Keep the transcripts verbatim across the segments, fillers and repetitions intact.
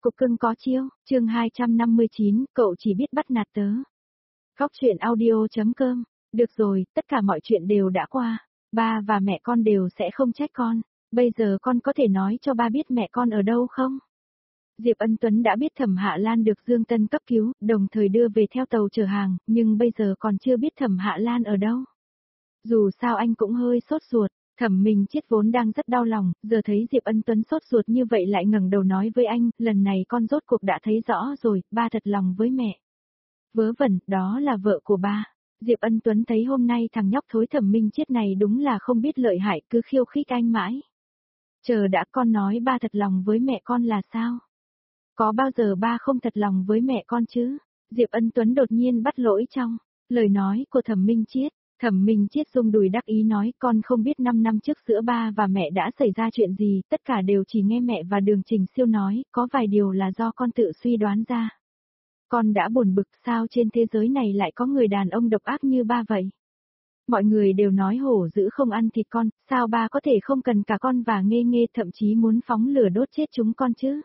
cục cưng có chiêu, chương hai trăm năm mươi chín, cậu chỉ biết bắt nạt tớ. Góc truyện audio.com, được rồi, tất cả mọi chuyện đều đã qua, ba và mẹ con đều sẽ không trách con, bây giờ con có thể nói cho ba biết mẹ con ở đâu không? Diệp Ân Tuấn đã biết Thẩm Hạ Lan được Dương Tân cấp cứu, đồng thời đưa về theo tàu chở hàng, nhưng bây giờ còn chưa biết Thẩm Hạ Lan ở đâu. Dù sao anh cũng hơi sốt ruột, Thẩm Minh Chiết vốn đang rất đau lòng, giờ thấy Diệp Ân Tuấn sốt ruột như vậy lại ngẩng đầu nói với anh, lần này con rốt cuộc đã thấy rõ rồi, ba thật lòng với mẹ. Vớ vẩn, đó là vợ của ba. Diệp Ân Tuấn thấy hôm nay thằng nhóc thối Thẩm Minh Chiết này đúng là không biết lợi hại, cứ khiêu khích anh mãi. Chờ đã, con nói ba thật lòng với mẹ con là sao? Có bao giờ ba không thật lòng với mẹ con chứ? Diệp Ân Tuấn đột nhiên bắt lỗi trong lời nói của Thẩm Minh Chiết. Thẩm Minh Chiết rung đùi đắc ý nói, con không biết năm năm trước giữa ba và mẹ đã xảy ra chuyện gì, tất cả đều chỉ nghe mẹ và Đường Trình Siêu nói, có vài điều là do con tự suy đoán ra. Con đã buồn bực sao trên thế giới này lại có người đàn ông độc ác như ba vậy. Mọi người đều nói hổ dữ không ăn thịt con, sao ba có thể không cần cả con và Nghê Nghê, thậm chí muốn phóng lửa đốt chết chúng con chứ?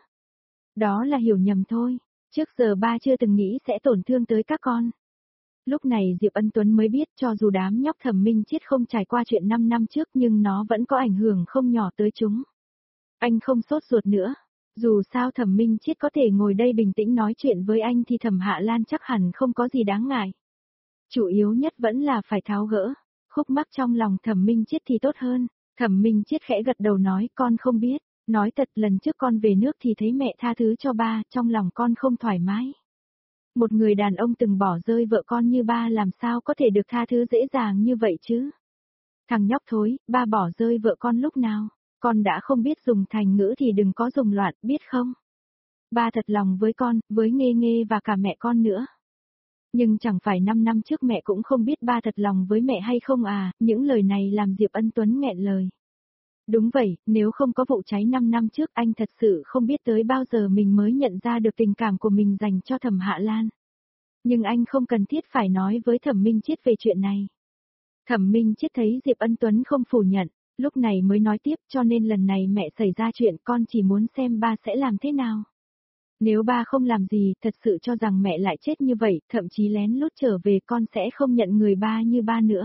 Đó là hiểu nhầm thôi, trước giờ ba chưa từng nghĩ sẽ tổn thương tới các con. Lúc này Diệp Ân Tuấn mới biết cho dù đám nhóc Thẩm Minh Chiết không trải qua chuyện năm năm trước nhưng nó vẫn có ảnh hưởng không nhỏ tới chúng. Anh không sốt ruột nữa. Dù sao Thẩm Minh Chiết có thể ngồi đây bình tĩnh nói chuyện với anh thì Thẩm Hạ Lan chắc hẳn không có gì đáng ngại. Chủ yếu nhất vẫn là phải tháo gỡ. Khúc mắc trong lòng Thẩm Minh Chiết thì tốt hơn. Thẩm Minh Chiết khẽ gật đầu nói con không biết. Nói thật lần trước con về nước thì thấy mẹ tha thứ cho ba, trong lòng con không thoải mái. Một người đàn ông từng bỏ rơi vợ con như ba làm sao có thể được tha thứ dễ dàng như vậy chứ? Thằng nhóc thối, ba bỏ rơi vợ con lúc nào? Con đã không biết dùng thành ngữ thì đừng có dùng loạn, biết không? Ba thật lòng với con, với Nghê Nghê và cả mẹ con nữa. Nhưng chẳng phải năm năm trước mẹ cũng không biết ba thật lòng với mẹ hay không à, những lời này làm Diệp Ân Tuấn nghẹn lời. Đúng vậy, nếu không có vụ cháy năm năm trước anh thật sự không biết tới bao giờ mình mới nhận ra được tình cảm của mình dành cho Thẩm Hạ Lan. Nhưng anh không cần thiết phải nói với Thẩm Minh Chiết về chuyện này. Thẩm Minh Chiết thấy Diệp Ân Tuấn không phủ nhận, lúc này mới nói tiếp cho nên lần này mẹ xảy ra chuyện con chỉ muốn xem ba sẽ làm thế nào. Nếu ba không làm gì thật sự cho rằng mẹ lại chết như vậy, thậm chí lén lút trở về con sẽ không nhận người ba như ba nữa.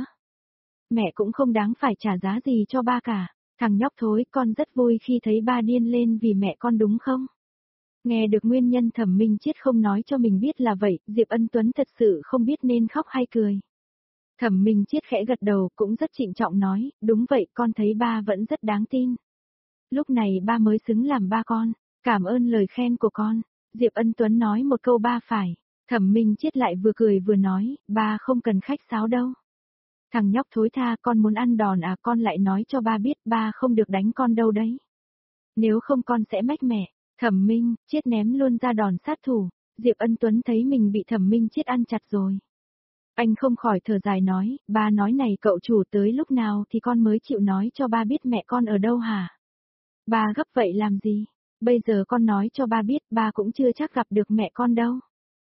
Mẹ cũng không đáng phải trả giá gì cho ba cả. Thằng nhóc thối, con rất vui khi thấy ba điên lên vì mẹ con đúng không? Nghe được nguyên nhân Thẩm Minh Chiết không nói cho mình biết là vậy, Diệp Ân Tuấn thật sự không biết nên khóc hay cười. Thẩm Minh Chiết khẽ gật đầu cũng rất trịnh trọng nói, đúng vậy con thấy ba vẫn rất đáng tin. Lúc này ba mới xứng làm ba con, cảm ơn lời khen của con. Diệp Ân Tuấn nói một câu ba phải, Thẩm Minh Chiết lại vừa cười vừa nói, ba không cần khách sáo đâu. Thằng nhóc thối tha, con muốn ăn đòn à, con lại nói cho ba biết ba không được đánh con đâu đấy. Nếu không con sẽ mách mẹ. Thẩm Minh Chiết ném luôn ra đòn sát thủ. Diệp Ân Tuấn thấy mình bị Thẩm Minh Chiết ăn chặt rồi. Anh không khỏi thở dài nói, ba nói này cậu chủ tới lúc nào thì con mới chịu nói cho ba biết mẹ con ở đâu hả? Ba gấp vậy làm gì? Bây giờ con nói cho ba biết ba cũng chưa chắc gặp được mẹ con đâu.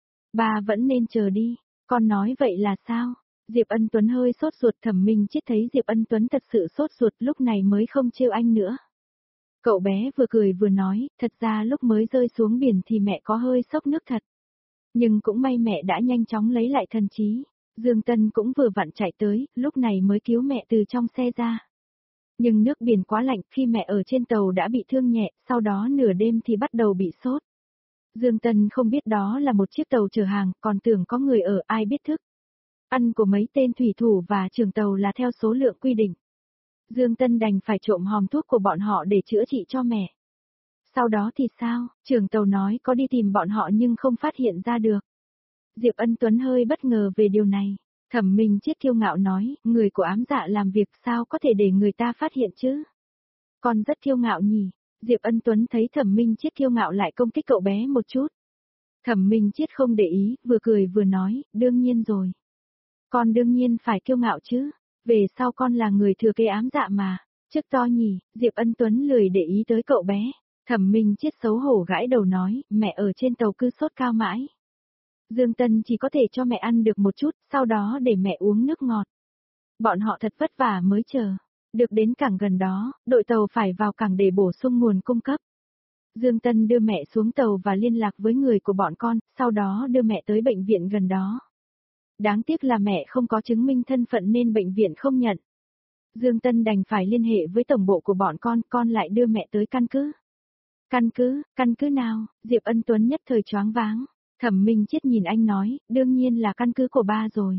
Ba vẫn nên chờ đi. Con nói vậy là sao? Diệp Ân Tuấn hơi sốt ruột. Thẩm Minh Chiết thấy Diệp Ân Tuấn thật sự sốt ruột lúc này mới không trêu anh nữa. Cậu bé vừa cười vừa nói, thật ra lúc mới rơi xuống biển thì mẹ có hơi sốc nước thật. Nhưng cũng may mẹ đã nhanh chóng lấy lại thần trí. Dương Tân cũng vừa vặn chạy tới, lúc này mới cứu mẹ từ trong xe ra. Nhưng nước biển quá lạnh, khi mẹ ở trên tàu đã bị thương nhẹ, sau đó nửa đêm thì bắt đầu bị sốt. Dương Tân không biết đó là một chiếc tàu chở hàng, còn tưởng có người ở, ai biết thức. Ăn của mấy tên thủy thủ và trưởng tàu là theo số lượng quy định. Dương Tân đành phải trộm hòm thuốc của bọn họ để chữa trị cho mẹ. Sau đó thì sao, trưởng tàu nói có đi tìm bọn họ nhưng không phát hiện ra được. Diệp Ân Tuấn hơi bất ngờ về điều này. Thẩm Minh Chiết kiêu ngạo nói, người của ám dạ làm việc sao có thể để người ta phát hiện chứ? Con rất kiêu ngạo nhỉ? Diệp Ân Tuấn thấy Thẩm Minh Chiết kiêu ngạo lại công kích cậu bé một chút. Thẩm Minh Chiết không để ý, vừa cười vừa nói, đương nhiên rồi. Con đương nhiên phải kiêu ngạo chứ, về sau con là người thừa kế ám dạ mà, chức to nhỉ, Diệp Ân Tuấn lười để ý tới cậu bé. Thẩm Minh Chiết xấu hổ gãi đầu nói, mẹ ở trên tàu cứ sốt cao mãi. Dương Tân chỉ có thể cho mẹ ăn được một chút, sau đó để mẹ uống nước ngọt. Bọn họ thật vất vả mới chờ. Được đến cảng gần đó, đội tàu phải vào cảng để bổ sung nguồn cung cấp. Dương Tân đưa mẹ xuống tàu và liên lạc với người của bọn con, sau đó đưa mẹ tới bệnh viện gần đó. Đáng tiếc là mẹ không có chứng minh thân phận nên bệnh viện không nhận. Dương Tân đành phải liên hệ với tổng bộ của bọn con, con lại đưa mẹ tới căn cứ. Căn cứ, căn cứ nào? Diệp Ân Tuấn nhất thời choáng váng. Thẩm Minh Chiết nhìn anh nói, đương nhiên là căn cứ của ba rồi.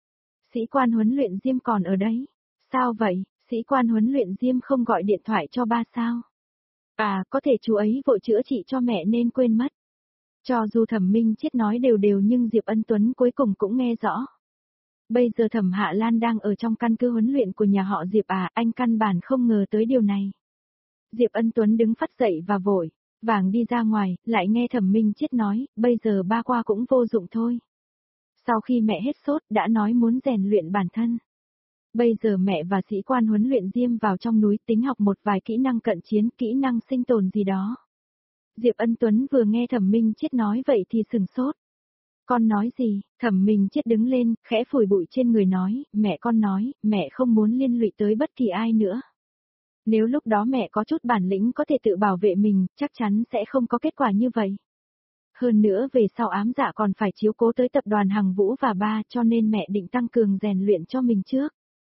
Sĩ quan huấn luyện Diêm còn ở đấy. Sao vậy, sĩ quan huấn luyện Diêm không gọi điện thoại cho ba sao? À, có thể chú ấy vội chữa trị cho mẹ nên quên mất. Cho dù Thẩm Minh Chiết nói đều đều nhưng Diệp Ân Tuấn cuối cùng cũng nghe rõ. Bây giờ Thẩm Hạ Lan đang ở trong căn cứ huấn luyện của nhà họ Diệp à, anh căn bản không ngờ tới điều này. Diệp Ân Tuấn đứng phắt dậy và vội vàng đi ra ngoài, lại nghe Thẩm Minh Chiết nói, bây giờ ba qua cũng vô dụng thôi. Sau khi mẹ hết sốt đã nói muốn rèn luyện bản thân. Bây giờ mẹ và sĩ quan huấn luyện Diêm vào trong núi tính học một vài kỹ năng cận chiến, kỹ năng sinh tồn gì đó. Diệp Ân Tuấn vừa nghe Thẩm Minh Chiết nói vậy thì sừng sốt. Con nói gì? Thẩm Minh Chiết đứng lên, khẽ phủi bụi trên người nói, mẹ con nói, mẹ không muốn liên lụy tới bất kỳ ai nữa. Nếu lúc đó mẹ có chút bản lĩnh có thể tự bảo vệ mình, chắc chắn sẽ không có kết quả như vậy. Hơn nữa về sau ám dạ còn phải chiếu cố tới tập đoàn Hằng Vũ và ba, cho nên mẹ định tăng cường rèn luyện cho mình trước.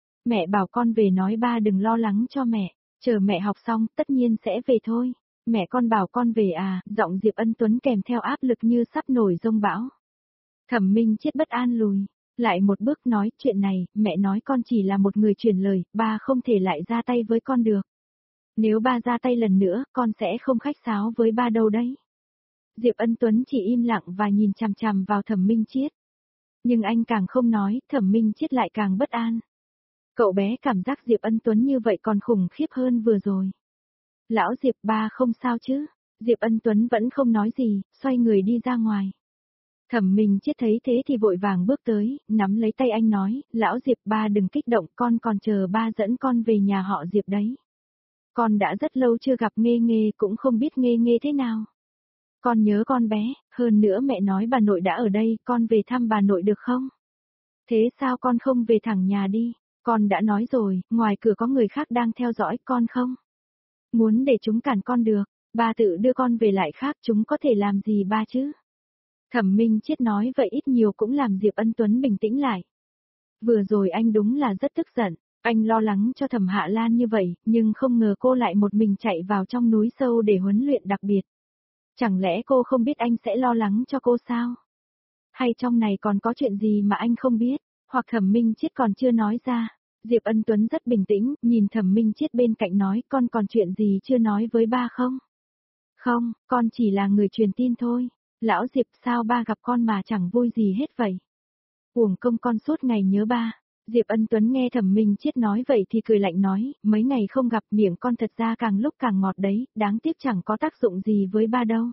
Mẹ bảo con về nói ba đừng lo lắng cho mẹ, chờ mẹ học xong tất nhiên sẽ về thôi. Mẹ con bảo con về à, giọng Diệp Ân Tuấn kèm theo áp lực như sắp nổi giông bão. Thẩm Minh Chiết bất an lùi, lại một bước nói chuyện này, mẹ nói con chỉ là một người truyền lời, ba không thể lại ra tay với con được. Nếu ba ra tay lần nữa, con sẽ không khách sáo với ba đâu đấy. Diệp Ân Tuấn chỉ im lặng và nhìn chằm chằm vào Thẩm Minh Chiết. Nhưng anh càng không nói, Thẩm Minh Chiết lại càng bất an. Cậu bé cảm giác Diệp Ân Tuấn như vậy còn khủng khiếp hơn vừa rồi. Lão Diệp, ba không sao chứ? Diệp Ân Tuấn vẫn không nói gì, xoay người đi ra ngoài. Thẩm Minh Chiết thấy thế thì vội vàng bước tới, nắm lấy tay anh nói, lão Diệp ba đừng kích động, con còn chờ ba dẫn con về nhà họ Diệp đấy. Con đã rất lâu chưa gặp Nghê Nghê cũng không biết Nghê Nghê thế nào. Con nhớ con bé, hơn nữa mẹ nói bà nội đã ở đây, con về thăm bà nội được không? Thế sao con không về thẳng nhà đi? Con đã nói rồi, ngoài cửa có người khác đang theo dõi con không? Muốn để chúng cản con được, ba tự đưa con về lại khác chúng có thể làm gì ba chứ? Thẩm Minh Chiết nói vậy ít nhiều cũng làm Diệp Ân Tuấn bình tĩnh lại. Vừa rồi anh đúng là rất tức giận, anh lo lắng cho Thẩm Hạ Lan như vậy, nhưng không ngờ cô lại một mình chạy vào trong núi sâu để huấn luyện đặc biệt. Chẳng lẽ cô không biết anh sẽ lo lắng cho cô sao? Hay trong này còn có chuyện gì mà anh không biết, hoặc Thẩm Minh Chiết còn chưa nói ra? Diệp Ân Tuấn rất bình tĩnh, nhìn Thẩm Minh Chiết bên cạnh nói, con còn chuyện gì chưa nói với ba không? Không, con chỉ là người truyền tin thôi. Lão Diệp sao ba gặp con mà chẳng vui gì hết vậy? Uổng công con suốt ngày nhớ ba. Diệp Ân Tuấn nghe Thẩm Minh Chiết nói vậy thì cười lạnh nói, mấy ngày không gặp miệng con thật ra càng lúc càng ngọt đấy, đáng tiếc chẳng có tác dụng gì với ba đâu.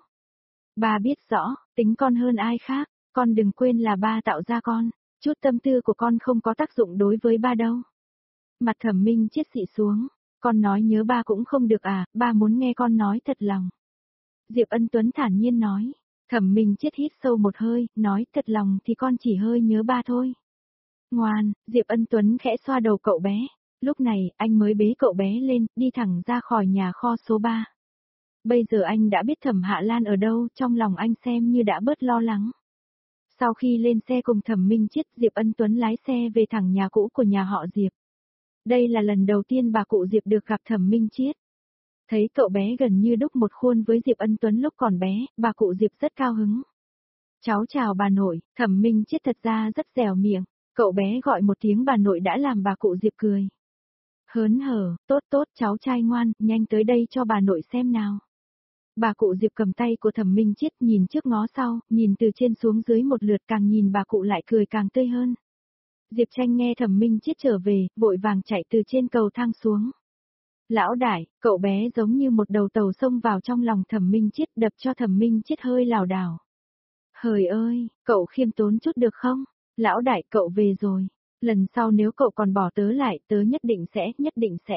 Ba biết rõ, tính con hơn ai khác, con đừng quên là ba tạo ra con, chút tâm tư của con không có tác dụng đối với ba đâu. Mặt Thẩm Minh Chiết xị xuống, con nói nhớ ba cũng không được à, ba muốn nghe con nói thật lòng. Diệp Ân Tuấn thản nhiên nói. Thẩm Minh Chiết hít sâu một hơi, nói thật lòng thì con chỉ hơi nhớ ba thôi. Ngoan, Diệp Ân Tuấn khẽ xoa đầu cậu bé. Lúc này, anh mới bế cậu bé lên, đi thẳng ra khỏi nhà kho số ba. Bây giờ anh đã biết Thẩm Hạ Lan ở đâu, trong lòng anh xem như đã bớt lo lắng. Sau khi lên xe cùng Thẩm Minh Chiết, Diệp Ân Tuấn lái xe về thẳng nhà cũ của nhà họ Diệp. Đây là lần đầu tiên bà cụ Diệp được gặp Thẩm Minh Chiết. Thấy cậu bé gần như đúc một khuôn với Diệp Ân Tuấn lúc còn bé, bà cụ Diệp rất cao hứng. Cháu chào bà nội, Thẩm Minh Chiết thật ra rất dẻo miệng, cậu bé gọi một tiếng bà nội đã làm bà cụ Diệp cười. Hớn hở, tốt tốt cháu trai ngoan, nhanh tới đây cho bà nội xem nào. Bà cụ Diệp cầm tay của Thẩm Minh Chiết nhìn trước ngó sau, nhìn từ trên xuống dưới một lượt càng nhìn bà cụ lại cười càng tươi hơn. Diệp Tranh nghe Thẩm Minh Chiết trở về, vội vàng chạy từ trên cầu thang xuống. Lão đại, cậu bé giống như một đầu tàu xông vào trong lòng Thẩm Minh Chiết đập cho Thẩm Minh Chiết hơi lảo đảo. Hời ơi, cậu khiêm tốn chút được không? Lão đại cậu về rồi. Lần sau nếu cậu còn bỏ tớ lại tớ nhất định sẽ, nhất định sẽ.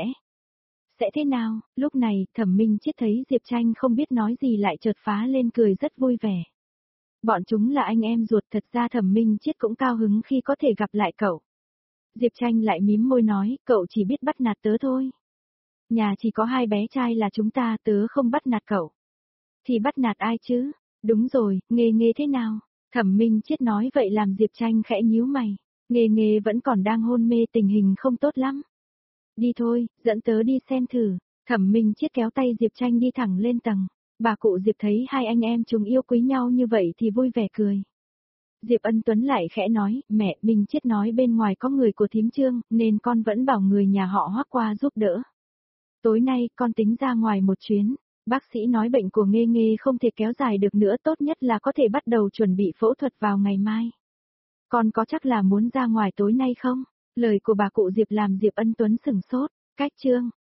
Sẽ thế nào? Lúc này Thẩm Minh Chiết thấy Diệp Tranh không biết nói gì lại chợt phá lên cười rất vui vẻ. Bọn chúng là anh em ruột thật ra Thẩm Minh Chiết cũng cao hứng khi có thể gặp lại cậu. Diệp Tranh lại mím môi nói cậu chỉ biết bắt nạt tớ thôi. Nhà chỉ có hai bé trai là chúng ta tớ không bắt nạt cậu. Thì bắt nạt ai chứ? Đúng rồi, Nghê Nghê thế nào? Thẩm Minh Chiết nói vậy làm Diệp Tranh khẽ nhíu mày. Nghê Nghê vẫn còn đang hôn mê, tình hình không tốt lắm. Đi thôi, dẫn tớ đi xem thử. Thẩm Minh Chiết kéo tay Diệp Tranh đi thẳng lên tầng. Bà cụ Diệp thấy hai anh em chúng yêu quý nhau như vậy thì vui vẻ cười. Diệp Ân Tuấn lại khẽ nói, mẹ, Minh Chiết nói bên ngoài có người của thím Trương, nên con vẫn bảo người nhà họ Hoắc qua giúp đỡ. Tối nay, con tính ra ngoài một chuyến. Bác sĩ nói bệnh của Nghê Nghê không thể kéo dài được nữa, tốt nhất là có thể bắt đầu chuẩn bị phẫu thuật vào ngày mai. Con có chắc là muốn ra ngoài tối nay không? Lời của bà cụ Diệp làm Diệp Ân Tuấn sửng sốt. Cách Trương,